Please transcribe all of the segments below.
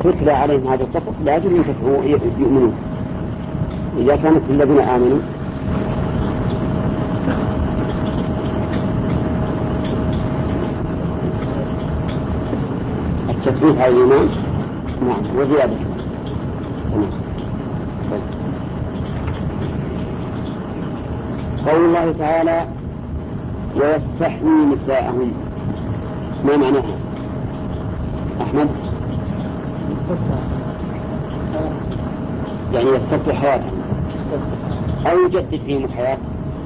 تتلى عليهم هذا القصص لأجل ينتفعوا يؤمنون. إذا كانت الذين آمنوا التثبيت على الإيمان نعم وزيادة. تمام. قول الله تعالى ويستحيي نساءهم، ما معناها أحمد؟ يعني يستبقي حياتهم أو يجدد فيهم الحياة.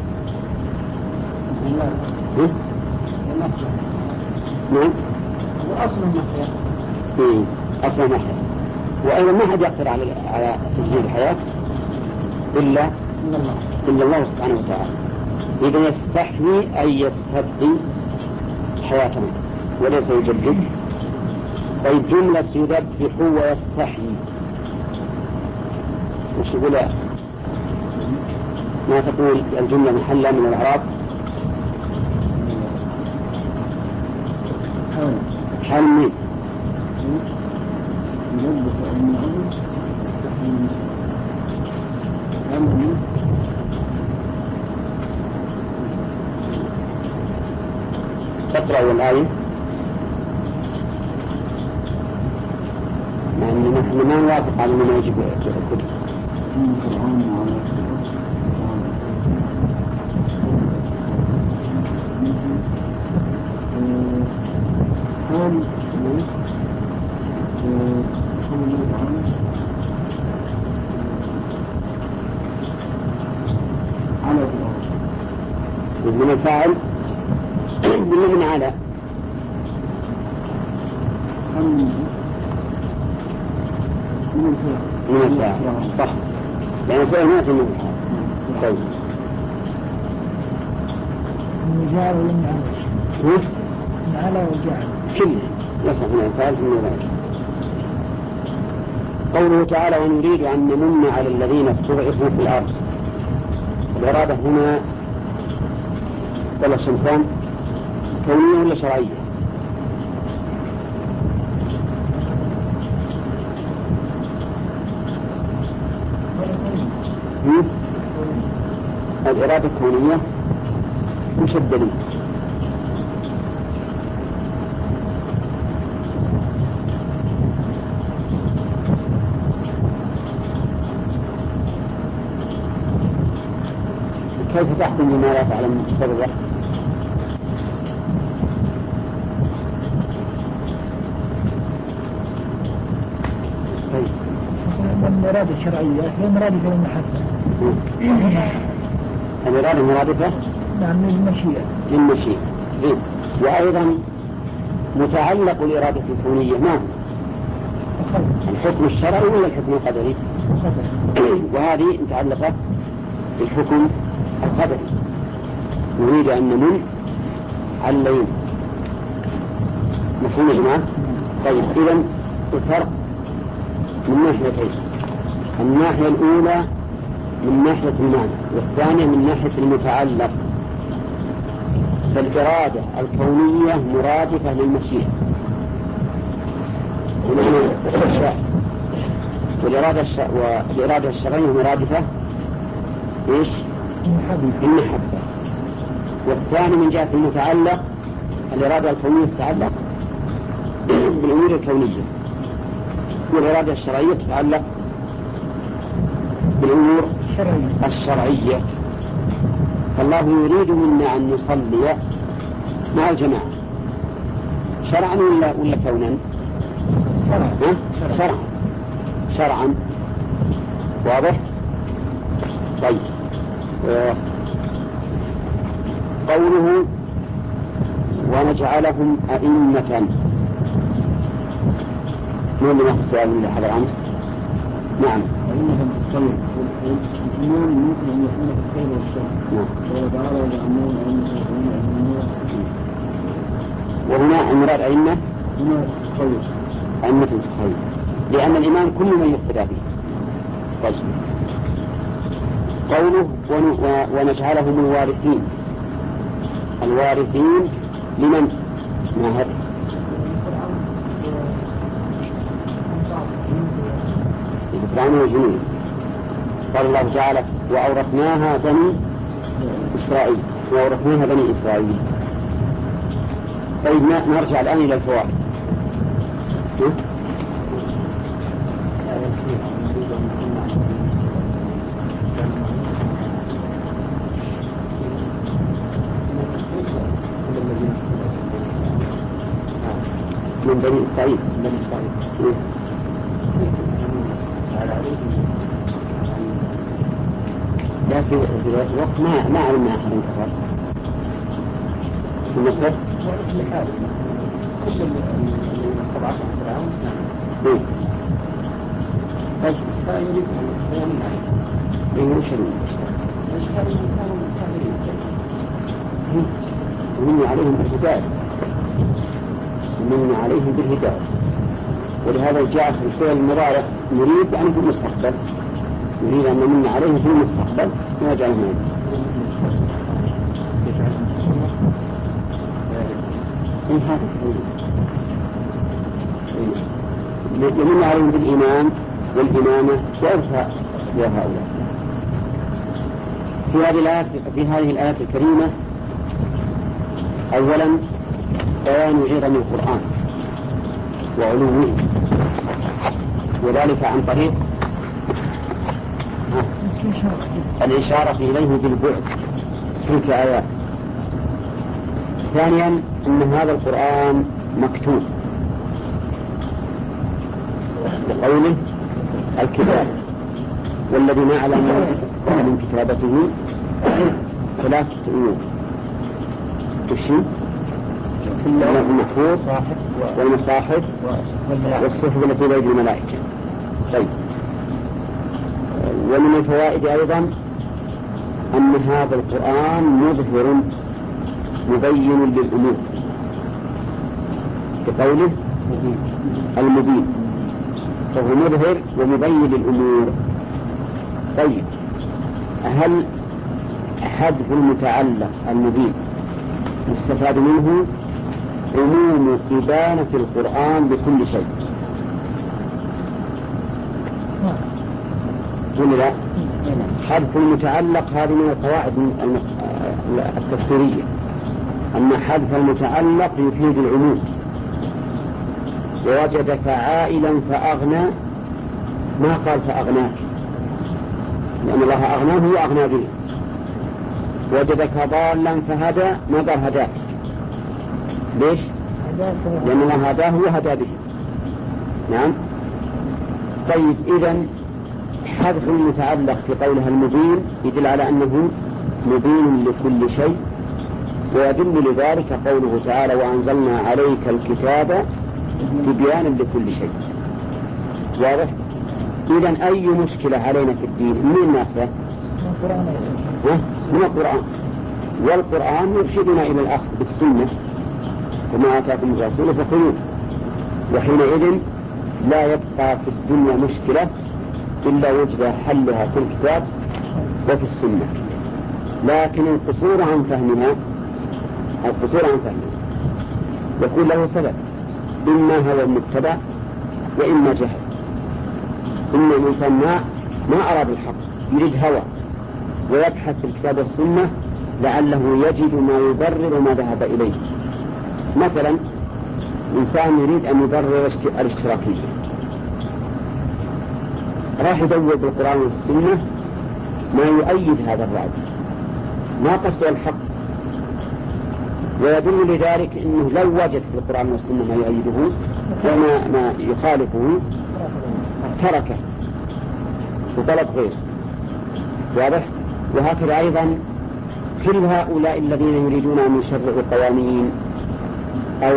نعم أصلا محيا. أصلا محيا. وأيضا ما حد يقدر على تجديد الحياة إلا الله سبحانه وتعالى. إذا يستحيي أي يستبقي حياتهم وليس يجدد. طيب جملة يذبح ويستحيي وش يقول؟ ما تقول الجملة محلة من الإعراب؟ حال مين؟ تقرأ الآية يعني نحن ما نوافق على ما يجب الكتب. من الفاعل من على من الفاعل صح لأن الفاعل ما في من الفاعل. طيب جعل ولا على وجعل كله يصح من الفاعل في المضارع. قوله تعالى ونريد أن نمن على الذين استضعفوا في الأرض. الإرادة هنا ولا الشمسان كونية ولا شرعية؟ الإرادة الكونية مش الدليل. كيف تحكم بما لا تعلم سببه؟ الإرادة الشرعية هي مرادفة للمحبة. الإرادة مرادفة؟ نعم للمشيئة. زين. وأيضا متعلق الإرادة الكونية ما هو؟ الحكم الشرعي ولا الحكم القدري؟ وهذه متعلقة بالحكم القدري. نريد أن نمن على الليل. مفهوم يا جماعة؟ طيب إذن الفرق من ناحيتين. الناحية الأولى من ناحية المعنى والثانية من ناحية المتعلق. فالإرادة الكونية مرادفة للمشيئة والإرادة الشرعية مرادفة إيش؟ المحبة. والثاني من جهة المتعلق الإرادة الكونية تتعلق بالأمور الكونية والإرادة الشرعية تتعلق بالأمور الشرعية. فالله يريد منا أن نصلي مع الجماعة شرعا ولا كونا؟ شرعا. واضح؟ طيب قوله ونجعلهم أئمة. من اللي يأخذ سؤال من حضر أمس؟ نعم. طيب الإيمان ممكن أن يكون في الخير والشر. وتعالى وجعلناهم أئمة. وهنا المراد أئمة هنا خير. أئمة في الخير لأن الإيمان كل من يقتدى به. طيب قوله ونجعلهم الوارثين. الوارثين لمن؟ ماهر طعامها جنين. قال الله تعالى وأورثناها بني إسرائيل، وأورثناها بني إسرائيل. طيب نرجع الآن إلى الفوائد. من بني إسرائيل. لا في الوقت ما علمنا أحد كفر في مصر. كل اللي استضعفهم فرعون طيب فيريد أن يمن عليهم. وش يمن عليهم بالهداية، يمن عليهم بالهداية. ولهذا جاء في الفعل المضارع يريد يعني في المستقبل، يريد أن يمن عليهم في المستقبل ويجعلهم من هذا يمن عليهم بالإيمان والإمامة وإرفاع هؤلاء. في هذه الآيات الكريمة أولا بيان عظم القرآن وعلومه، وذلك عن طريق الإشارة إليه بالبعد في تلك آيات. ثانيا أن هذا القرآن مكتوب بقوله الكتاب، والذي نعلم من كتابته ثلاثة أمور: اللوح المحفوظ والمصاحف والصحف التي بيد الملائكة. طيب، ومن الفوائد أيضا أن هذا القرآن مظهر مبين للأمور بقوله المبين، فهو مظهر ومبين للأمور. طيب، هل حذف المتعلق المبين يستفاد منه عموم إبانة القرآن بكل شيء ولا لا؟ حذف المتعلق هذه من القواعد التفسيرية، أن حذف المتعلق يفيد العموم. ووجدك عائلا فأغنى ما قال فأغناك، لأن الله أغناه وأغنى به. وجدك ضالا فهدى ما قال هداك. ليش؟ لأن الله هداه وهدى به. نعم. طيب، إذن حذف المتعلق في قولها المبين يدل على أنه مبين لكل شيء، ويدل لذلك قوله تعالى وأنزلنا عليك الكتاب تبيانا لكل شيء. واضح؟ إذن أي مشكلة علينا في الدين من ناحية؟ من القرآن، والقرآن يرشدنا إلى الأخذ بالسنة وما آتاكم الرسول فخذوه. وحينئذ لا يبقى في الدنيا مشكلة إلا وجد حلها في الكتاب وفي السنة. لكن القصور عن فهمها يكون له سبب، إما هو المتبع وإما جهل. إما الإنسان ما أراد الحق، يريد هوى ويبحث في الكتاب والسنة لعله يجد ما يبرر ما ذهب إليه. مثلا إنسان يريد أن يبرر الاشتراكية، راح يدور بالقرآن والسنة ما يؤيد هذا الرأي، ما قصده الحق. ويدل لذلك أنه لو وجد في القرآن والسنة ما يؤيده وما يخالفه تركه وطلب غيره. واضح؟ وهكذا أيضا كل هؤلاء الذين يريدون أن يشرعوا قوانين أو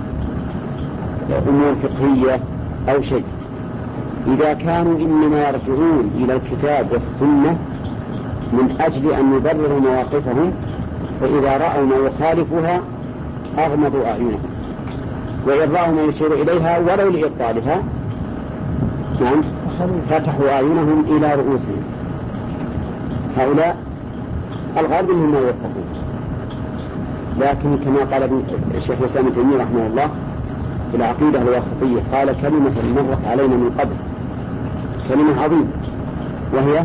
أمور فقهية أو شيء، إذا كانوا إنما يرجعون إلى الكتاب والسنة من أجل أن يبرروا مواقفهم، فإذا رأوا ما يخالفها أغمضوا أعينهم، وإن رأوا ما يشير إليها ولو لإبطالها نعم فتحوا أعينهم إلى رؤوسهم. هؤلاء الغالب منهم ما يوفقون. لكن كما قال الشيخ الإسلام ابن تيمية رحمه الله في العقيدة الواسطية، قال كلمة مرت علينا من قبل كلمة عظيمة، وهي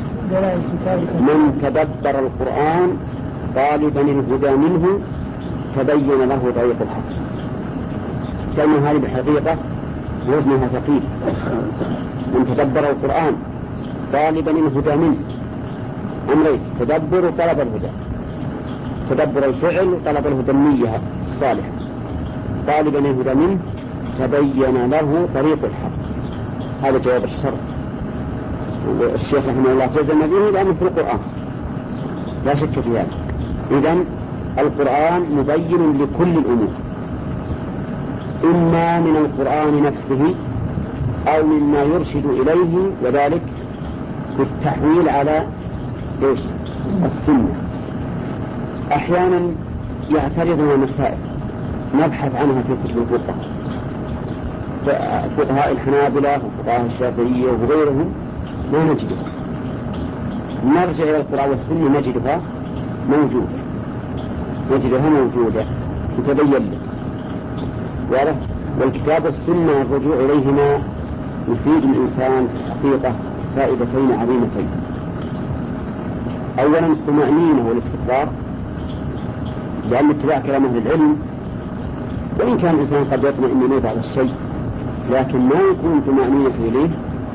من تدبر القرآن طالبا الهدى منه تبين له طريق الحق. كلمة هذه بالحقيقة وزنها ثقيل. من تدبر القرآن طالبا الهدى منه، أمرين: تدبر وطلب الهدى، تدبر الفعل وطلب الهدى النية الصالحة. طالبا الهدى منه تبين له طريق الحق، هذا جواب الشرط. والشيخ رحمه الله جزم به لأنه في القرآن لا شك في هذا. إذن القرآن مبين لكل الأمور، إما من القرآن نفسه أو مما يرشد إليه، وذلك بالتحويل على السنة. أحيانا يعترضنا مسائل نبحث عنها في كتب الفقه، فقهاء الحنابلة وفقهاء الشافعية وغيرهم ما نجدها، نرجع إلى القرآن والسنة نجدها موجودة متبين لك. والكتاب والسنة الرجوع إليهما يفيد الإنسان حقيقة فائدتين عظيمتين: أولا الطمأنينة والاستقرار، لأن اتباع كلام أهل العلم وإن كان الإنسان قد يطمئن إليه بعض الشيء، لكن ما يكون طمأنينته إليه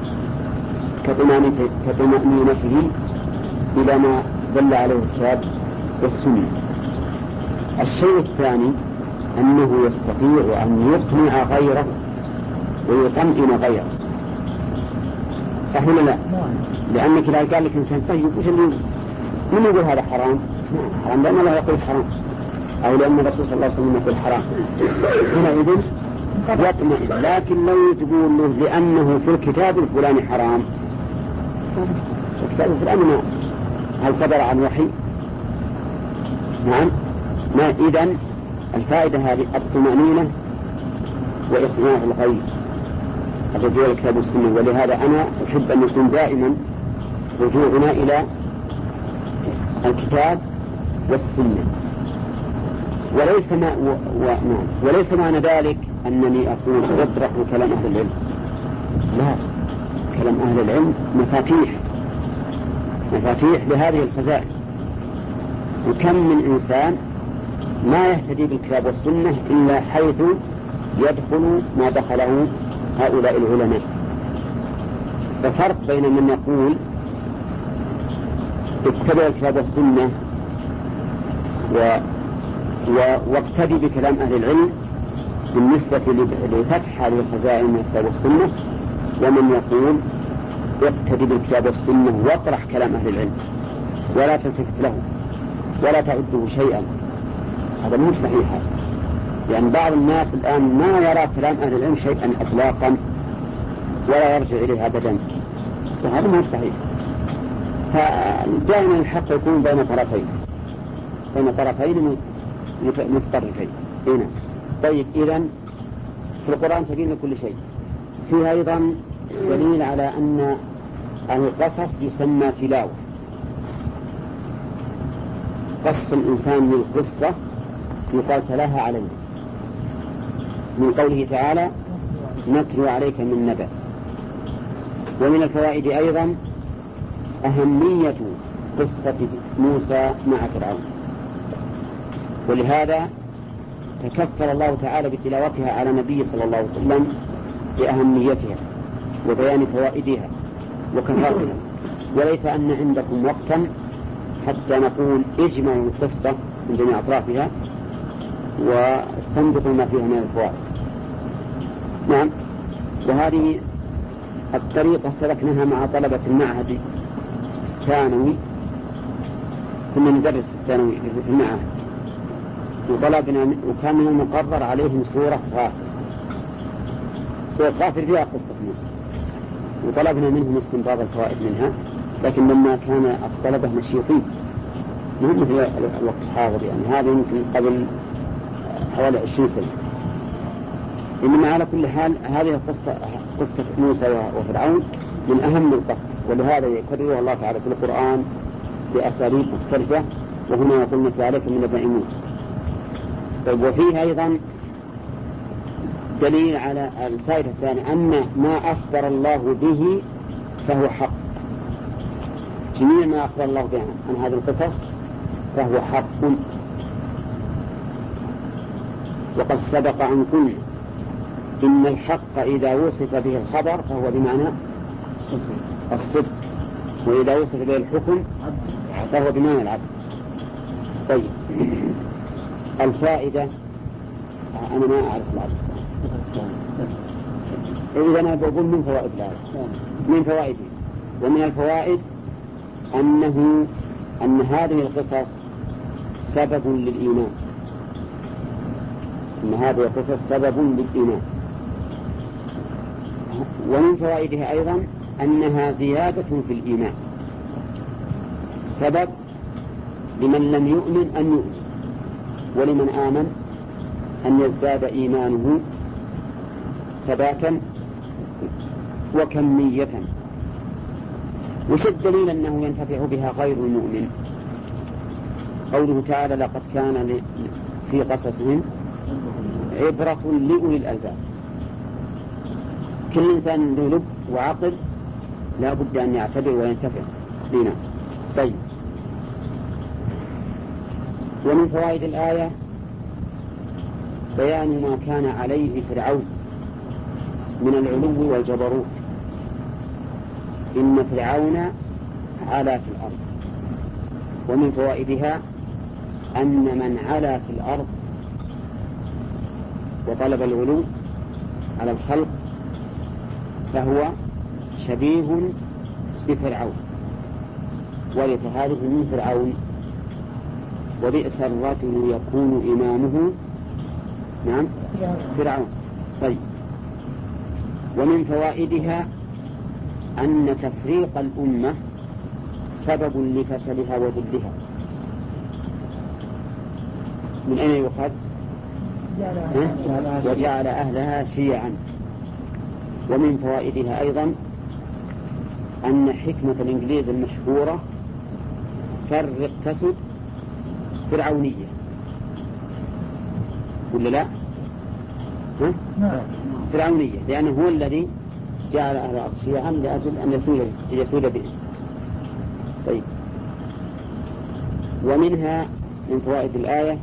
كطمأنينته إلى ما دل عليه الكتاب والسنة. الشيء الثاني أنه يستطيع أن يقنع غيره ويطمئن غيره، صح ولا لا؟ لأنك لا قال لك إنسان طيب وش اللي من يقول هذا حرام؟ حرام لأن الله يقول حرام، أو لأن الرسول صلى الله عليه وسلم يقول حرام، حينئذ يطمئن. لكن لو تقول له لأنه في الكتاب الفلاني حرام، الكتاب الفلاني ما هل صدر عن وحي؟ نعم ما. إذن الفائدة هذه الطمأنينة وإقناع الغير، الرجوع إلى الكتاب والسنة. ولهذا أنا أحب أن يكون دائما رجوعنا إلى الكتاب والسنة، وليس معنى ذلك أنني أقول أطرح كلام أهل العلم، لا، كلام أهل العلم مفاتيح لهذه الخزائن. وكم من إنسان ما يهتدي بالكتاب والسنة إلا حيث يدخل ما دخله هؤلاء العلماء. ففرق بين من يقول اتبع الكتاب والسنة واقتدي بكلام أهل العلم بالنسبة لفتح هذه الخزائن من الكتاب والسنة، ومن يقول اقتدي بالكتاب والسنة واطرح كلام أهل العلم ولا تلتفت له ولا تعده شيئا. هذا مو صحيح، لأن بعض الناس الآن ما يرى كلام أهل العلم شيئا إطلاقا ولا يرجع إليه أبدا، وهذا مو صحيح. فدائما الحق يكون بين طرفين متطرفين هنا. طيب، إذن في القرآن تبين كل شيء. فيه أيضا دليل على أن القصص يسمى تلاوة. قص الإنسان للقصة يقال تلاها عليه، من قوله تعالى نتلو عليك من نبأ. ومن الفوائد أيضا أهمية قصة موسى مع فرعون، ولهذا تكفل الله تعالى بتلاوتها على النبي صلى الله عليه وسلم بأهميتها وبيان فوائدها وكثرتها. وليس أن عندكم وقتا حتى نقول اجمعوا القصة من جميع أطرافها واستنبطوا ما فيها من الفوائد. نعم، وهذه الطريقة سلكناها مع طلبة المعهد الثانوي. كنا ندرس في الثانوي في المعهد، وطلبنا وكان من المقرر عليهم سورة غافر فيها قصة موسى، وطلبنا منهم استنباط الفوائد منها. لكن لما كان الطلبة نشيطين مهم في الوقت الحاضر، يعني هذا يمكن قبل حوالي 20 سنة. إنما على كل حال هذه قصة موسى وفرعون من أهم القصص، ولهذا يكررها الله تعالى في القرآن بأساليب مختلفة. وهنا يقول نتلو عليك من نبأ موسى. طيب، وفيه أيضا دليل على الفائدة الثانية أن ما أخبر الله به فهو حق. جميع ما أخبر الله به عن هذه القصص فهو حق. وقد سبق أن قلنا إن الحق إذا وصف به الخبر فهو بمعنى الصدق، وإذا وصف به الحكم فهو بمعنى العدل. طيب، الفائدة أنا ما أعرف العدل، إذا أنا بقول من فوائد الآية، من فوائده. ومن الفوائد أن هذه القصص سبب للإيمان، أن هذه القصص سبب للإيمان. ومن فوائدها أيضا أنها زيادة في الإيمان، سبب لمن لم يؤمن أن يؤمن، ولمن آمن أن يزداد إيمانه ثباتا وكمية. وش الدليل أنه ينتفع بها غير المؤمن؟ قوله تعالى: لقد كان في قصصهم عبرة لأولي الألباب. كل إنسان له لب وعقل لا بد أن يعتبر وينتفع بنا. طيب، ومن فوائد الآية بيان ما كان عليه فرعون من العلو والجبروت. إن فرعون علا في الأرض. ومن فوائدها أن من علا في الأرض وطلب العلو على الخلق فهو شبيه بفرعون، وليس هذه من فرعون. وبئس الرجل يكون إمامه فرعون. طيب، ومن فوائدها أن تفريق الأمة سبب لفشلها وذلها. من أين يؤخذ؟ وجعل أهلها شيعا. ومن فوائدها أيضا أن حكمة الإنجليز المشهورة فرق تسد فرعونية، ولا لا؟ فرعونية، لأنه هو الذي جعل أهل الأرض شيعا لأجل أن يسود به. طيب، ومنها من فوائد الآية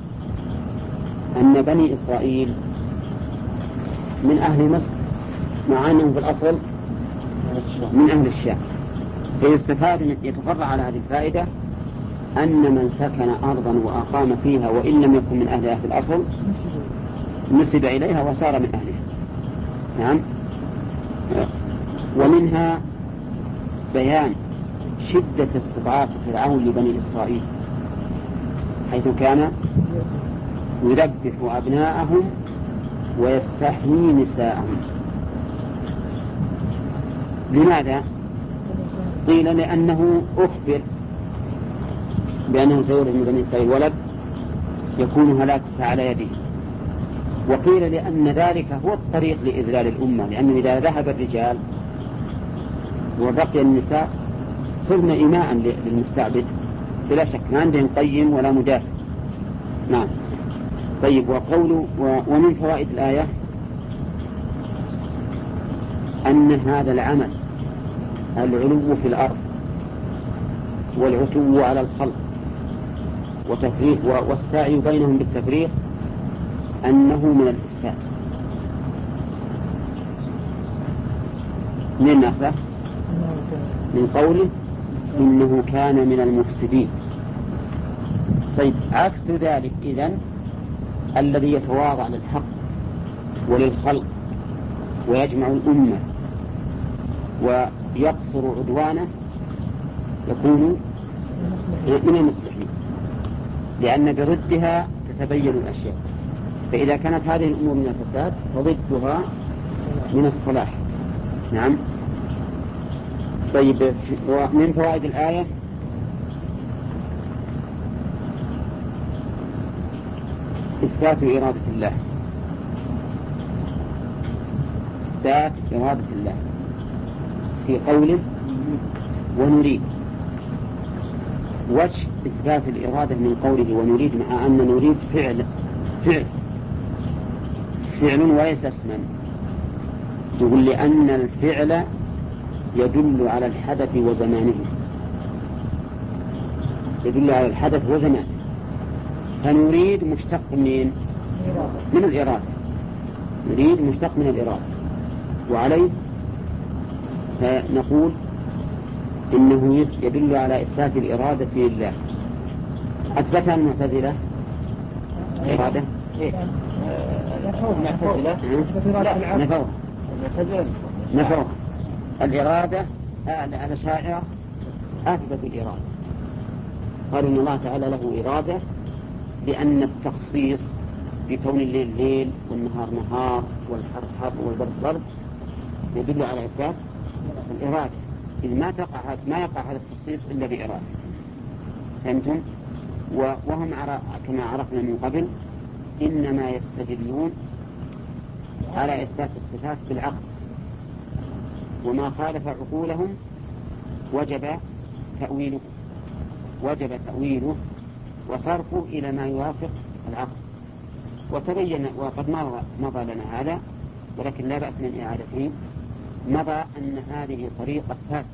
أن بني إسرائيل من أهل مصر مع أنهم في الأصل من أهل الشام. فيستفاد يتفرع على هذه الفائدة أن من سكن أرضا وأقام فيها وإن لم يكن من أهلها في الأصل نسب إليها وصار من أهلها. نعم. ومنها بيان شدة استضعاف فرعون لبني إسرائيل، حيث كان يذبح أبناءهم ويستحيي نساءهم. لماذا؟ قيل لأنه أخبر بأنه سيولد من بني إسرائيل ولد يكون هلاكك على يده. وقيل لأن ذلك هو الطريق لإذلال الأمة، لأنه إذا ذهب الرجال وبقي النساء صرن إماء للمستعبد بلا شك، ما عندهم قيم ولا مدافع. نعم. طيب، ومن فوائد الآية أن هذا العمل العلو في الأرض والعتو على الخلق وتفريق والسعي بينهم بالتفريق أنه من الإفساد. من نأخذه؟ من قوله إنه كان من المفسدين. طيب، عكس ذلك إذن الذي يتواضع للحق وللخلق ويجمع الأمة ويقصر عدوانه يكون من المصلحين، لأن بضدها تتبين الأشياء. فإذا كانت هذه الأمور من الفساد فضدها من الصلاح. نعم. طيب، ومن فوائد الآية إثبات إرادة الله، إثبات إرادة الله في قوله ونريد. وجه إثبات الإرادة من قوله ونريد مع أن نريد فعل وليس اسما. تقول لأن الفعل يدل على الحدث وزمانه، يدل على الحدث وزمانه. فنريد مشتق من الإرادة، نريد مشتق من الإرادة، وعليه فنقول إنه يدل على إثبات الإرادة لله. أثبتها المعتزلة الإرادة نفوها الإرادة. الأشاعرة أثبتوا الإرادة، قالوا إن الله تعالى له إرادة، لأن التخصيص بكون الليل ليل والنهار نهار والحر حر والبرد برد يدل على إثبات الإرادة، إذ ما يقع هذا التخصيص إلا بإرادة. فهمتم؟ وهم كما عرفنا من قبل إنما يستدلون على إثبات الصفات بالعقل، وما خالف عقولهم وجب تأويله وصرفه إلى ما يوافق العقل. وتبين وقد مضى لنا هذا، ولكن لا بأس من إعادته. مضى أن هذه طريقة فاسدة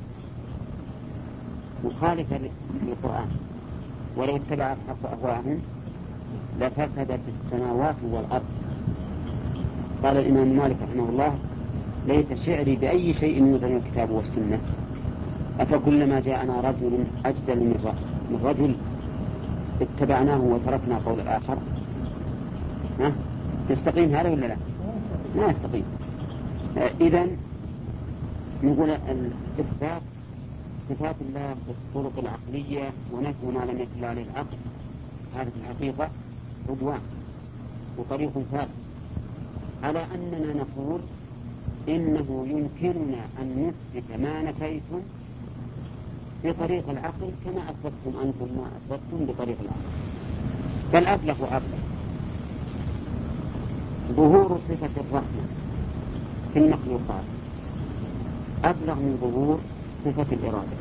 مخالفة للقرآن، ولو اتبع الحق أهواءهم لفسدت السماوات والأرض. قال الإمام مالك رحمه الله: ليت شعري بأي شيء يوزن الكتاب والسنة، أفكلما جاءنا رجل أجدل من رجل اتبعناه وتركنا قول الآخر؟ يستقيم هذا ولا لا؟ ما يستقيم. إذن نقول الإثبات صفات الله بالطرق العقلية ونفي ما لم يدل عليه العقل، هذا في الحقيقة عدوان وطريق فاسد، على أننا نقول إنه يمكننا أن نثبت ما نفيتم بطريق العقل كما أثبتتم أنتم ما أثبتتم بطريق العقل، بل أبلغ وأبلغ. ظهور صفة الرحمة في المخلوقات أبلغ من ظهور صفة الإرادة.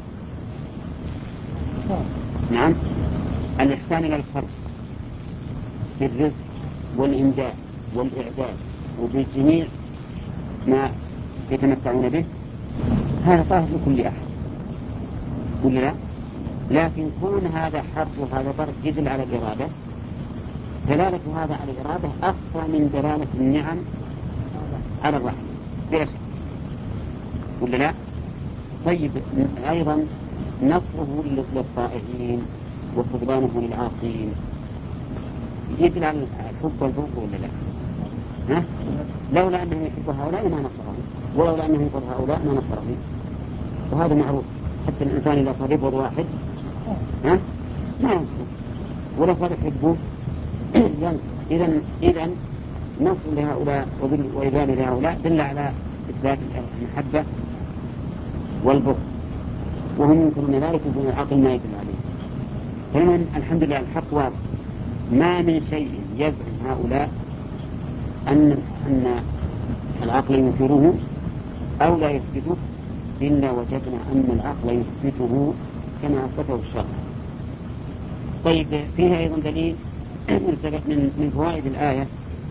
نعم، الإحسان إلى الخلق بالرزق والإمداد والإعداد وبالجميع ما يتمتعون به، هذا طاهر لكل أحد ولا لا؟ لكن كون هذا حر وهذا برد يدل على الإرادة، دلالة هذا على الإرادة أخفى من دلالة النعم على الرحمة بلا شك ولا لا؟ طيب، أيضا نصره للطائعين وفضلانه للعاصين يدل على الحب والبغض ولا لا؟ لولا أنه يحب هؤلاء ما نصرهم، ولولا أنه يبغض هؤلاء ما نصرهم، وهذا معروف. حتى الإنسان إذا صار يبغض واحد ما ينصر، ولا صار يحبه ينصر. إذن نصر لهؤلاء وإذلال لهؤلاء دل على إثبات المحبة والبغض، وهم ينكرون ذلك بدون العقل ما يدل عليه. فمن الحمد لله الحق واضح، ما من شيء يزعم هؤلاء أن العقل ينكره أو لا يثبته، إلا وجدنا أن العقل يثبته كما أثبته الشرع. طيب، فيها أيضا دليل من فوائد الآية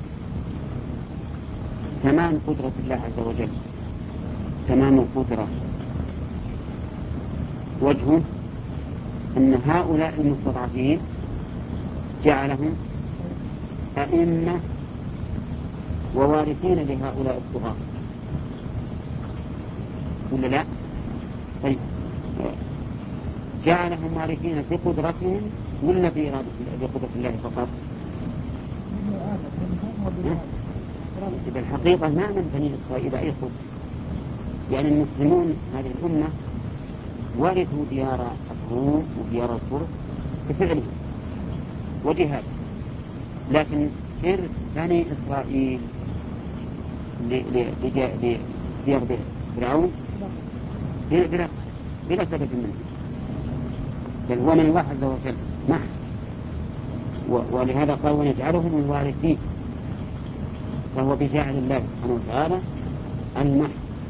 تمام قدرة الله عز وجل، تمام القدرة. وجهه أن هؤلاء المستضعفين جعلهم أئمة ووارثين لهؤلاء الطغاة ولا لا؟ طيب، جعلهم وارثين بقدرتهم ولا بقدرة الله فقط؟ إذا الحقيقة ما من بني إسرائيل أي خذ، يعني المسلمون هذه الأمة ورثوا ديار الروم وديار الفرس بفعلهم وجهاد، لكن سر بني إسرائيل لديار فرعون بلا سبب منه، بل هو من الله عز وجل. نعم، ولهذا قال ونجعلهم الوارثين، فهو بجعل الله سبحانه وتعالى المحض.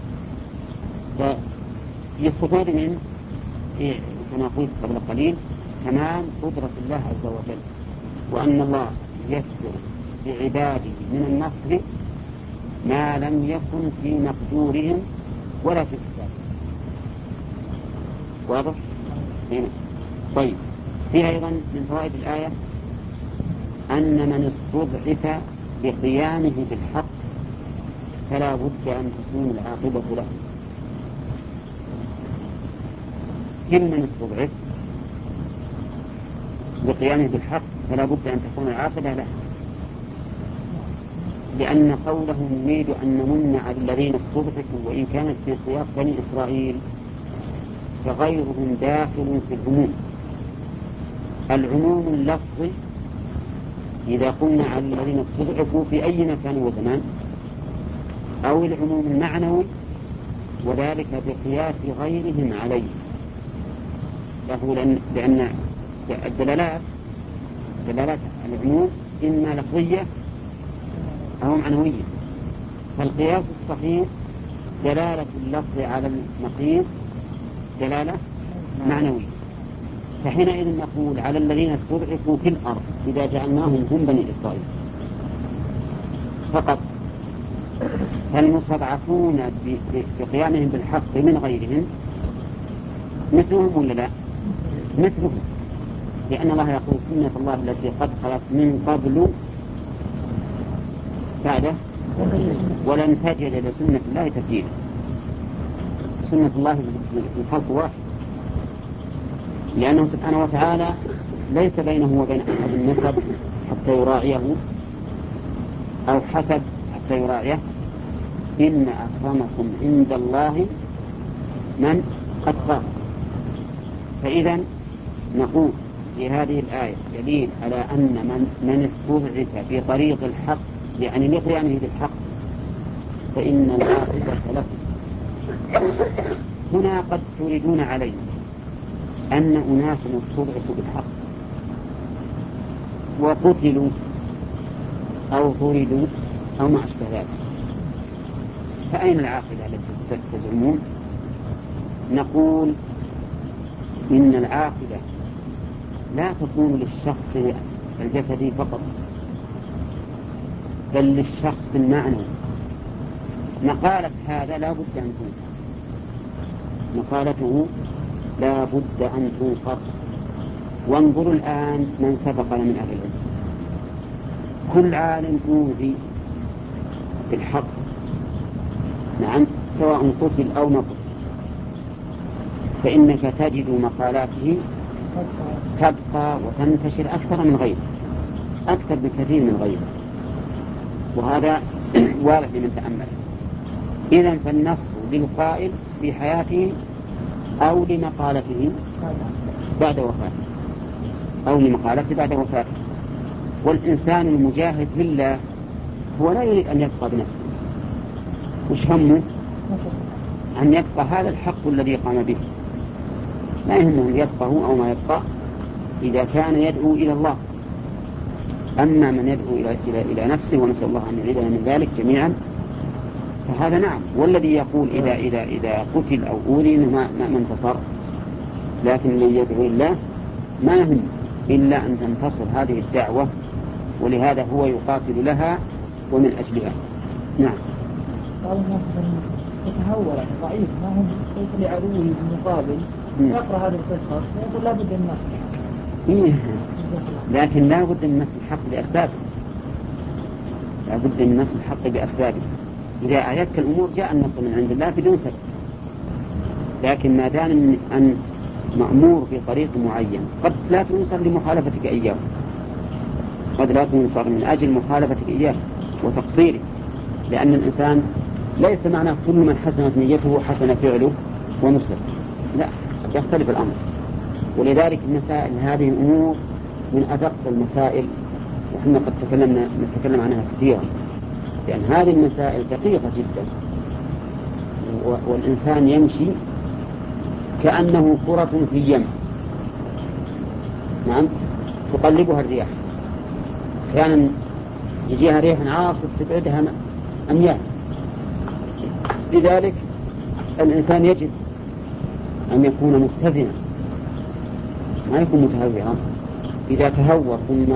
فيستفاد من كما قلت قبل قليل تمام قدرة الله عز وجل، وأن الله يسر بعباده من النصر ما لم يكن في مقدورهم ولا في كتابهم. واضح؟ هنا. طيب، فيها أيضا من فوائد الآية أن من استضعف بقيامه بالحق فلا بد أن تكون العاقبة له. كل من استضعف بقيامه بالحق فلا بد أن تكون العاقبة له، لأن قوله نريد أن نمن على الذين استضعفوا وإن كانت في سياق بني إسرائيل فغيرهم داخل في العموم. العموم اللفظي إذا قلنا على الذين استضعفوا في أي مكان وزمان، أو العموم المعنوي وذلك بقياس غيرهم عليه له، لأن دلالات العموم إما لفظية أو معنوية. فالقياس الصحيح دلالة اللفظ على المقيس دلالة معنوية، فحينئذ نقول على الذين استضعفوا في الأرض إذا جعلناهم هم بني إسرائيل فقط، فالمستضعفون بقيامهم بالحق من غيرهم مثلهم ولا لا؟ مثلهم، لأن الله يقول سنة الله التي قد خلت من قبل بعده ولن تجد لسنة الله تبديلا. سنة الله بالخلق واحد، لأنه سبحانه وتعالى ليس بينه وبين أحد نسب حتى يراعيه أو حسب حتى يراعيه. إن أكرمكم عند الله من أتقاكم. فإذا نقول في هذه الآية دليل على أن من استضعف في طريق الحق يعني لقيامه بالحق فإن العاقبة له. هنا قد تريدون عليه أن أناس استضعفوا بالحق وقتلوا أو طردوا أو ما أشبه ذلك، فأين العاقبة التي تزعمون؟ نقول إن العاقبة لا تكون للشخص الجسدي فقط بل للشخص المعنوي. مقالة هذا لا بد أن تنصر، مقالته لا بد أن تنصر. وانظروا الآن من سبقنا من أهل العلم، كل عالم أوذي بالحق، نعم، سواء قتل أو ما قتل، فإنك تجد مقالاته تبقى وتنتشر أكثر من غيره، أكثر بكثير من غيره، وهذا واضح لمن تأمل. إذن فالنصر للقائل في حياته أو لمقالته بعد وفاته، أو لمقالته بعد وفاته. والإنسان المجاهد لله هو لا يريد أن يبقى بنفسه، وش همه؟ أن يبقى هذا الحق الذي قام به، لا يهمه أن يبقى هو أو ما يبقى إذا كان يدعو إلى الله. أما من يدعو إلى نفسه، ونسأل الله أن يعيدنا من ذلك جميعا، فهذا نعم. والذي يقول إذا قتل أو أوذي ما انتصر، لكن الذي يدعو الله ما يهم إلا أن تنتصر هذه الدعوة، ولهذا هو يقاتل لها ومن أجلها. نعم. قال الناس يتهور يعني ضعيف، ما هم ليس لعدوه المقابل يقرأ هذه القصة يقول لا بد من نصر. لكن لا بد من نصر الحق بأسبابه، لا بد من نصر الحق بأسبابه. إذا أعيتك الأمور جاء النصر من عند الله بدون سبب، لكن ما دام أن مأمور في طريق معين قد لا تنصر لمخالفتك إياه، قد لا تنصر من أجل مخالفتك إياه وتقصيره، لأن الإنسان ليس معنى كل من حسنت نيته حسن فعله ونصر، لا، قد يختلف الأمر. ولذلك المسائل هذه الأمور من أدق المسائل، وإحنا قد نتكلم عنها كثيرا، لأن هذه المسائل دقيقة جدا، والإنسان يمشي كأنه كرة في يم، نعم، تقلبها الرياح، أحيانا يجيها ريح عاصف تبعدها أميال. لذلك الإنسان يجب أن يكون متزنا، ما يكون متهورا. إذا تهور ثم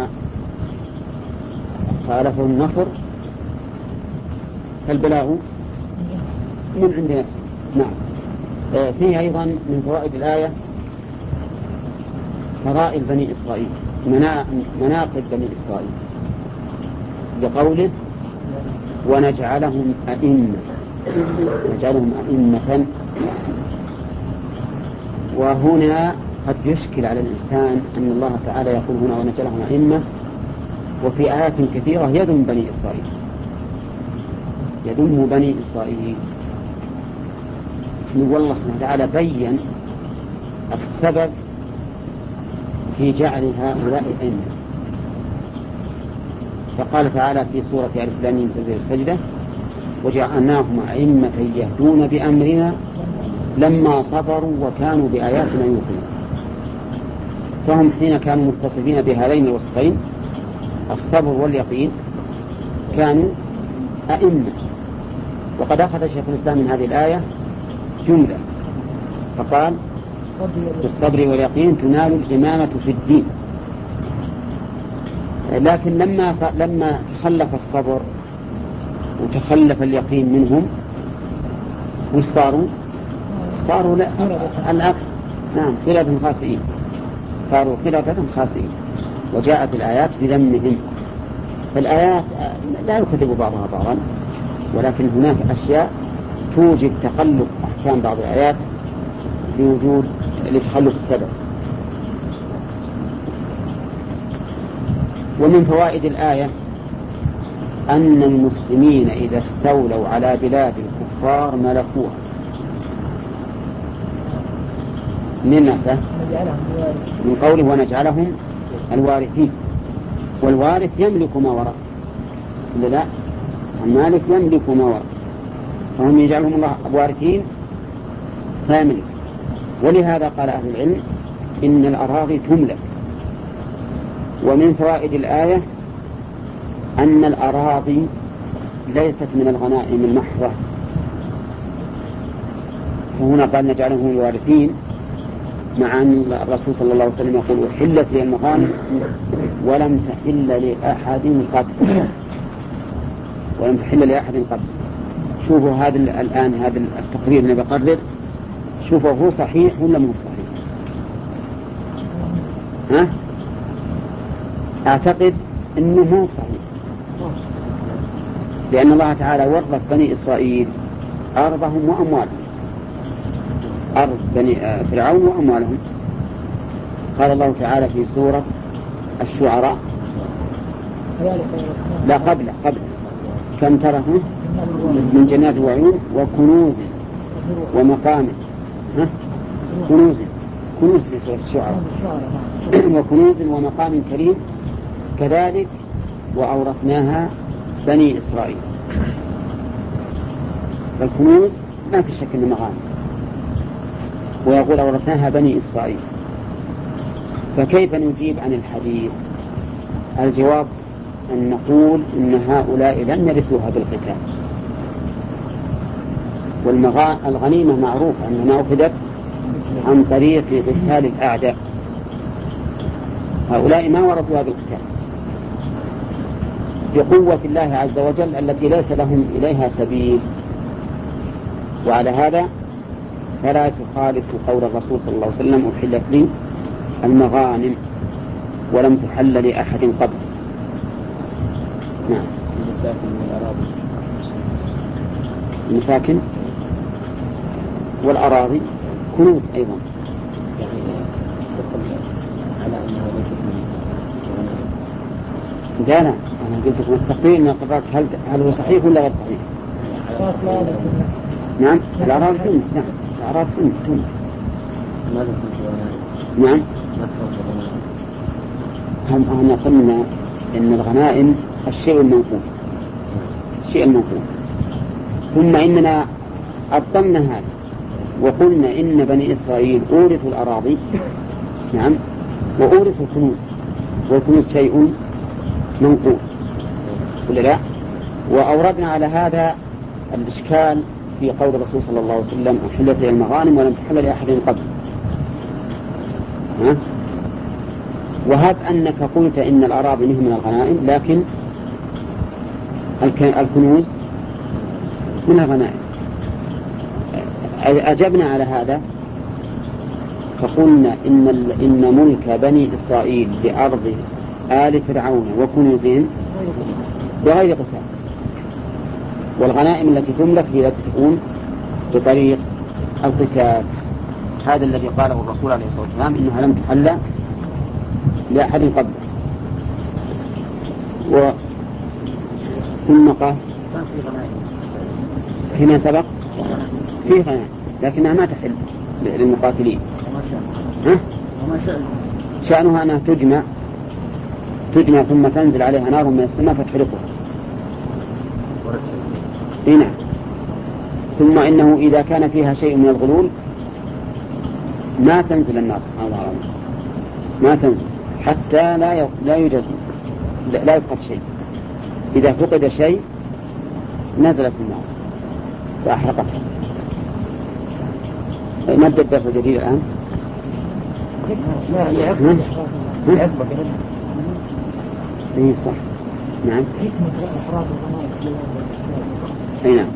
خالفه النصر فالبلاء من عند نفسه. نعم. فيه أيضا من فوائد الآية فضائل بني إسرائيل، مناقب بني إسرائيل، بقوله ونجعلهم أئمة، نجعلهم أئمة. وهنا قد يشكل على الإنسان أن الله تعالى يقول هنا ونجعلهم أئمة، وفي آيات كثيرة يذم بني إسرائيل، يذم بني إسرائيل. والله سبحانه وتعالى بين السبب في جعل هؤلاء أئمة، فقال تعالى في سورة ألف لام ميم تنزيل السجدة وجعلناهم أئمة يهدون بأمرنا لما صبروا وكانوا بآياتنا يوقنون. فهم حين كانوا متصفين بهذين الوصفين الصبر واليقين كانوا أئمة. وقد أخذ شيخ الإسلام من هذه الآية جملة فقال بالصبر واليقين تنال الإمامة في الدين. لكن لما تخلف الصبر وتخلف اليقين منهم وش صاروا لا العكس، نعم قلة خاسئين، صاروا قلة خاسئين. وجاءت الآيات بذمهم. فالآيات لا يكذب بعضها بعضا، ولكن هناك أشياء توجب تخلف أحكام بعض الآيات لتخلف السبب. ومن فوائد الآية أن المسلمين إذا استولوا على بلاد الكفار ملكوها. من قوله ونجعلهم الوارثين، والوارث يملك ما وراء، لا المالك يملك ما وراء، فهم يجعلهم الله وارثين فيملك. ولهذا قال أهل العلم إن الأراضي تملك. ومن فوائد الآية أن الأراضي ليست من الغنائم المحضة، فهنا قال نجعلهم الوارثين، مع أن الرسول صلى الله عليه وسلم يقول أحلت لي المغانم ولم تحل لأحد قبل، ولم تحل لأحد قبل. شوفوا هذا الآن هذا التقرير اللي بقرر، شوفوا هو صحيح ولا مو صحيح؟ ها؟ أعتقد أنه مو صحيح، لأن الله تعالى ورث بني إسرائيل أرضهم وأموالهم، أرض بني فرعون وأموالهم. قال الله تعالى في سورة الشعراء لا قبل كم تركوا من جنات وعيون وكنوز ومقام كنوز في سورة الشعراء وكنوز ومقام كريم كذلك وأورثناها بني إسرائيل. فالكنوز ما في شك أنها مغانم، ويقول أورثناها بني إسرائيل. فكيف نجيب عن الحديث؟ الجواب أن نقول إن هؤلاء لم يرثوها بالقتال، والغنيمة معروفة أنها أخذت عن طريق قتال الأعداء، هؤلاء ما ورثوها بالقتال بقوة الله عز وجل التي ليس لهم إليها سبيل. وعلى هذا فلا تخالف قول الرسول صلى الله عليه وسلم أحلت لي المغانم ولم تحل لأحد قبل. نعم المساكن والأراضي كنوز أيضا، يعني على أنها لا أنا قلت لكم التقرير أن قررت هل هو صحيح ولا غير صحيح؟ نعم الأراضي تملك، نعم الأراضي تملك. نعم هم قلنا إن الغنائم الشيء المنقول، ثم إننا أبطلنا هذا وقلنا إن بني إسرائيل أورثوا الأراضي، نعم، وأورثوا الكنوز، والكنوز شيء منقول ولا لا؟ وأوردنا على هذا الإشكال في قول الرسول صلى الله عليه وسلم أحلت لي المغانم ولم تحل لأحد قبل. وهب أنك قلت إن الأراضي من الغنائم، لكن الكنوز من الغنائم. أجبنا على هذا فقلنا إن ملك بني إسرائيل بأرض آل فرعون وكنوزهم بغير قتال، والغنائم التي تملك هي التي تكون بطريق القتال. هذا الذي قاله الرسول عليه الصلاة والسلام إنها لم تحل لأحد قبله. ثم قال فيما سبق فيه غنائم لكنها ما تحل للمقاتلين. شأنها أنها تجمع ثم تنزل عليها نار من السماء فتحرقها. هنا ثم إنه إذا كان فيها شيء من الغلول ما تنزل النار سبحانه وتعالى، ما تنزل حتى لا يوجد لا يبقى شيء. إذا فقد شيء نزلت النار فأحرقتها. نبدأ الدرس الجديد الآن. لا يعقب إيه صح. نعم. أي نعم.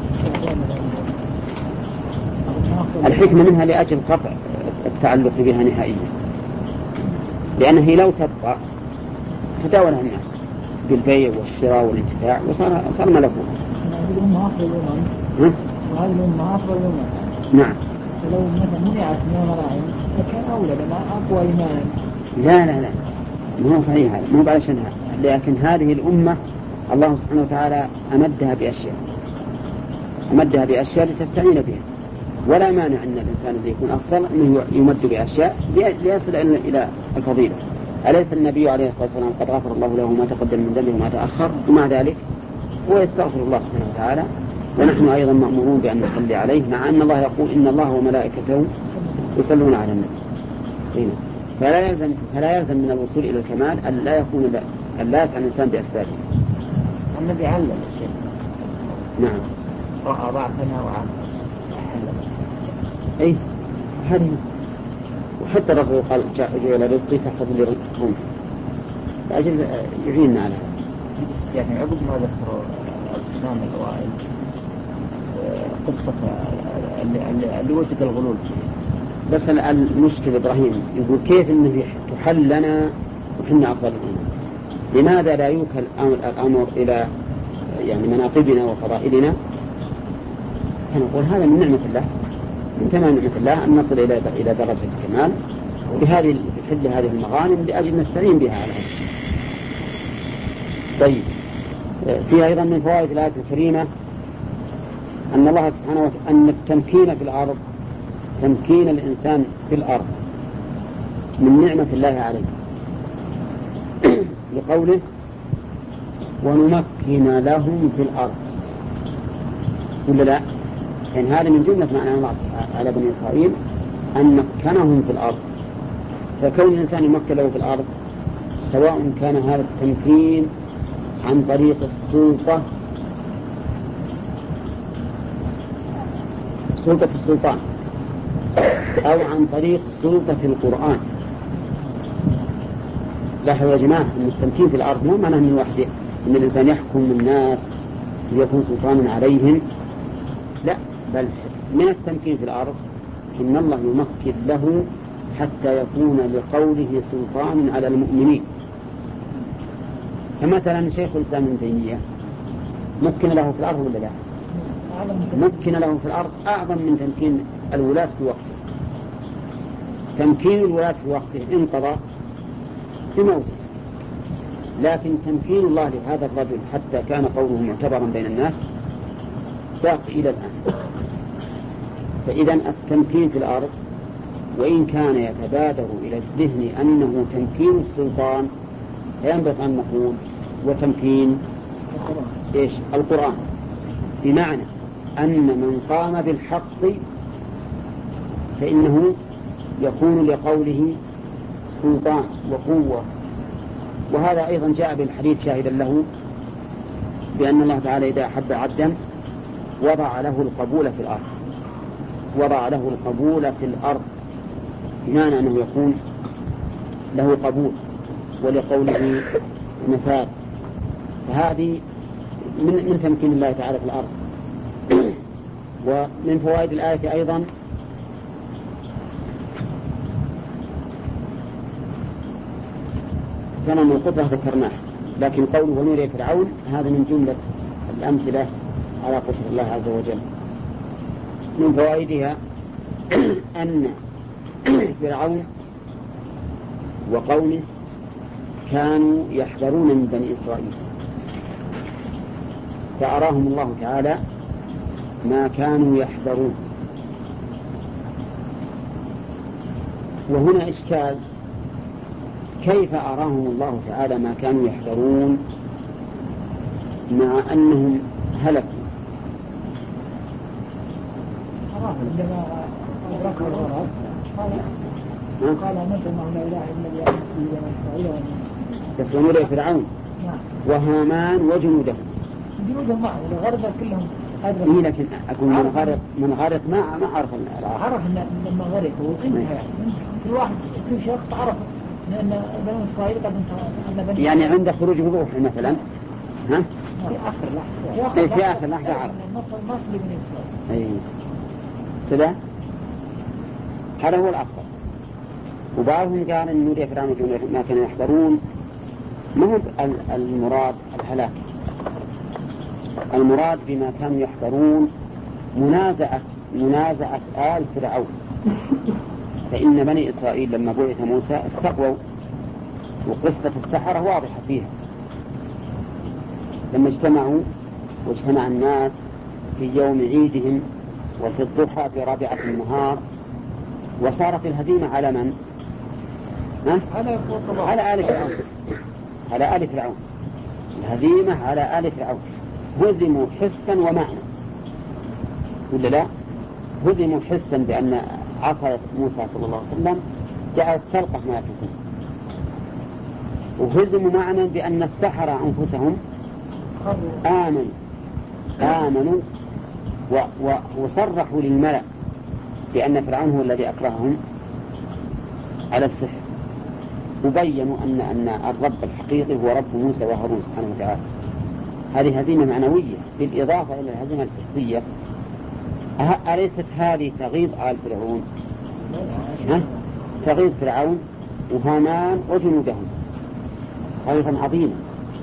الحكمة منها لأجل قطع التعلق بها نهائيا، لأنه لو تبقى تداولها الناس بالبيع والشراء والانتفاع وصار ملكوها. وهذه الأمة أفضل يوم. نعم. لو مثلا منعت من الغنائم فكان أولى لما أقوى إيمانا. لا ما هو صحيح هذا، مو علشان هذا، لكن هذه الأمة الله سبحانه وتعالى أمدها بأشياء لتستعين بها، ولا مانع أن الإنسان الذي يكون أفضل أنه يمد بأشياء ليصل إلى الفضيلة. أليس النبي عليه الصلاة والسلام قد غفر الله له ما تقدم من ذنبه وما تأخر، ومع ذلك هو يستغفر الله سبحانه وتعالى، ونحن أيضا مأمورون بأن نصلي عليه، مع أن الله يقول إن الله وملائكته يصلون على النبي. فلا يلزم من الوصول إلى الكمال أن لا يسعى الإنسان بأسبابه. النبي علم الشيء. نعم. رأى ضعفنا وعلم. أي هذه. وحتى الرسول قال جعل رزقي تحفظ لي رزقهم، فأجل يعيننا على هذا. يعني عقب ما ذكروا الإسلام الأوائل قصة اللي وجد الغلول فيه. بس المشكلة إبراهيم يقول كيف إنه تحل لنا وحنا أفضل الأمم؟ لماذا لا يوكل الأمر إلى يعني مناقبنا وفضائلنا؟ فنقول هذا من نعمة الله، من تمام نعمة الله أن نصل إلى درجة الكمال، وبهذه حل هذه المغانم لأجل نستعين بها على هذا الشيء. طيب، فيها أيضا من فوائد الآية الكريمة أن الله سبحانه وتعالى أن التمكين في الأرض، تمكين الإنسان في الأرض من نعمة الله عليه، لقوله ونمكن لهم في الأرض، ولا لا؟ يعني هذا من جملة معنى الله على بني إسرائيل أن مكنهم في الأرض. فكون الإنسان يمكن له في الأرض سواء كان هذا التمكين عن طريق سلطة السلطان أو عن طريق سلطة القرآن. لاحظوا يا جماعة أن التمكين في الأرض مو معناه من وحده أن الإنسان يحكم الناس ليكون سلطانا عليهم، لا، بل من التمكين في الأرض إن الله يمكن له حتى يكون لقوله سلطان على المؤمنين. فمثلا شيخ الإسلام ابن تيمية مكن له في الأرض ولا لا؟ مكن له في الأرض أعظم من تمكين الولاة في وقته. تمكين الولاة في وقته انقضى بموته، لكن تمكين الله لهذا الرجل حتى كان قوله معتبرا بين الناس باقي إلى الآن. فإذا التمكين في الأرض وإن كان يتبادر إلى الذهن أنه تمكين السلطان، فينبغي أن نقول وتمكين القرآن، بمعنى أن من قام بالحق فإنه يكون لقوله سلطان وقوة. وهذا أيضا جاء بالحديث شاهدا له بأن الله تعالى إذا أحب عبدا وضع له القبول في الأرض، وضع له القبول في الأرض، بمعنى أنه يكون له قبول ولقوله نفاذ. فهذه من تمكين الله تعالى في الأرض. ومن فوائد الآية أيضا تمام القدرة ذكرناه، لكن قوله ونري فرعون هذا من جملة الأمثلة على قدرة الله عز وجل. من فوائدها أن فرعون وقومه كانوا يحذرون من بني إسرائيل، فأراهم الله تعالى ما كانوا يحذرون. وهنا إشكال، كيف أراهم الله تعالى ما كانوا يحذرون مع أنهم هلكوا؟ قال نجد أنه لا إله إلا الله بس ونري فرعون وهامان وجنودهم معه والغرب كلهم إيه، لكن أكون منغرق ما أعرف عرف لما غرقوا انتهى كل واحد كل شخص عرف لأن بني إسرائيل قد يعني عند خروج بروح مثلا ها؟ في آخر لحظة عرف النصر لبني إسرائيل. أي سلام، هذا هو الأفضل. وبعضهم قال أن نري فرعون ما كانوا يحذرون ما هو المراد الهلاك، المراد بما كانوا يحذرون منازعة آل فرعون. فإن بني إسرائيل لما بعث موسى استقووا، وقصة السحرة واضحة فيها، لما واجتمع الناس في يوم عيدهم وفي الضحى في رابعة النهار، وصارت الهزيمة على من؟ على آل فرعون. الهزيمة على آل فرعون، هزموا حسا ومعنى، ولا لا؟ هزموا حسا بأن عصا موسى صلى الله عليه وسلم جعلت تلقف ما يفلكون، وهزموا معنى بأن السحرة أنفسهم آمنوا وصرحوا للملأ بأن فرعون هو الذي أكرههم على السحر، وبينوا أن الرب الحقيقي هو رب موسى وهارون سبحانه وتعالى. هذه هزيمة معنوية بالإضافة إلى الهزيمة الحسية. أليست هذه تغيظ آل فرعون؟ تغيظ فرعون وهامان وجنودهم غيظا عظيما.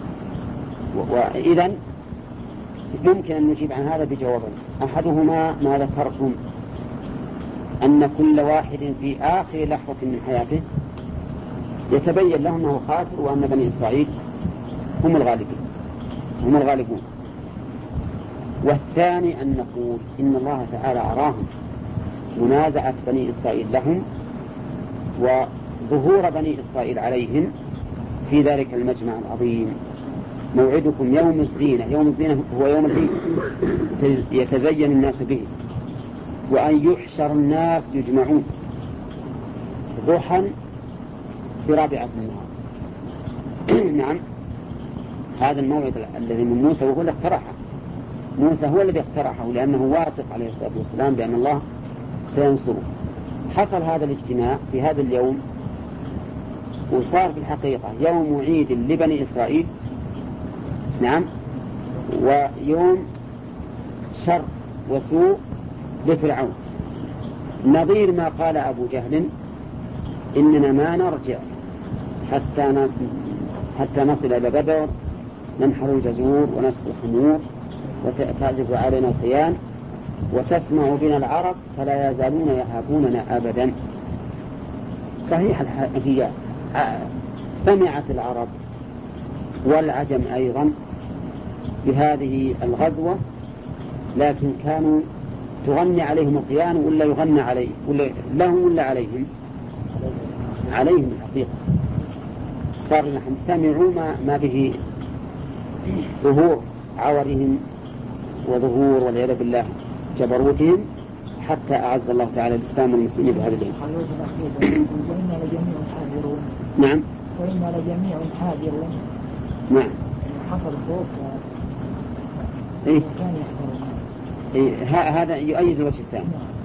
وإذن ممكن أن نجيب عن هذا بجوابين. أحدهما ما ذكرتم، أن كل واحد في آخر لحظة من حياته يتبين له أنه خاسر وأن بني إسرائيل هم الغالبون. والثاني أن نقول إن الله تعالى أراهم منازعة بني إسرائيل لهم وظهور بني إسرائيل عليهم في ذلك المجمع العظيم. موعدكم يوم الزينة، يوم الزينة هو يوم العيد يتزين الناس به، وأن يحشر الناس يجمعون ضحى في رابعة النهار. نعم، هذا الموعد الذي من موسى وهو اللي اقترحه، موسى هو الذي اقترحه لأنه واثق عليه الصلاة والسلام بأن الله سينصره. حصل هذا الاجتماع في هذا اليوم، وصار في الحقيقة يوم عيد لبني إسرائيل، نعم، ويوم شر وسوء لفرعون، نظير ما قال أبو جهل إننا ما نرجع حتى نصل إلى بدر ننحر الجزور ونسق الخمور وتعزف علينا الخيام وتسمع بنا العرب فلا يزالون يهابوننا أبدا. صحيح هي سمعت العرب والعجم أيضا بهذه الغزوة، لكن كانوا تغني عليهم الخيان ولا يغنى عليهم لهم ولا عليهم الحقيقة. صار نحن سمعوا ما به ظهور عورهم وظهور والعياذ بالله جبروتهم، حتى أعز الله تعالى الإسلام والمسلمين بهذا اليوم. نعم، وإنا لجميع حاذرون. نعم، حصل صوت إيه؟ كان يحضرون. إيه؟ هذا يؤيد الوجه الثاني.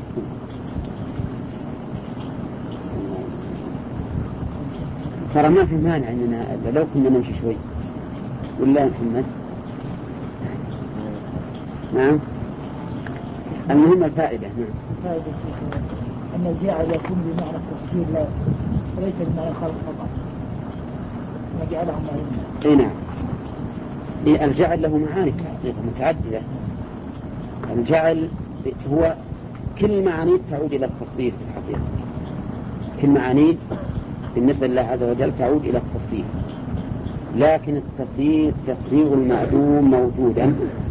ترى ما في مانع أننا لو كنا نمشي شوي ولا محمد. نعم، المهم الفائدة. نعم. الفائدة أن الجعل يكون بمعنى التفسير لا وليس بمعنى خلق فقط. نجعلهم معين. نعم. الجعل له معاني متعددة. الجعل هو كل معاني تعود إلى التفصيل في الحقيقة. كل معاني بالنسبة لله عز وجل تعود إلى التفصيل، لكن التصريغ المعدوم موجودا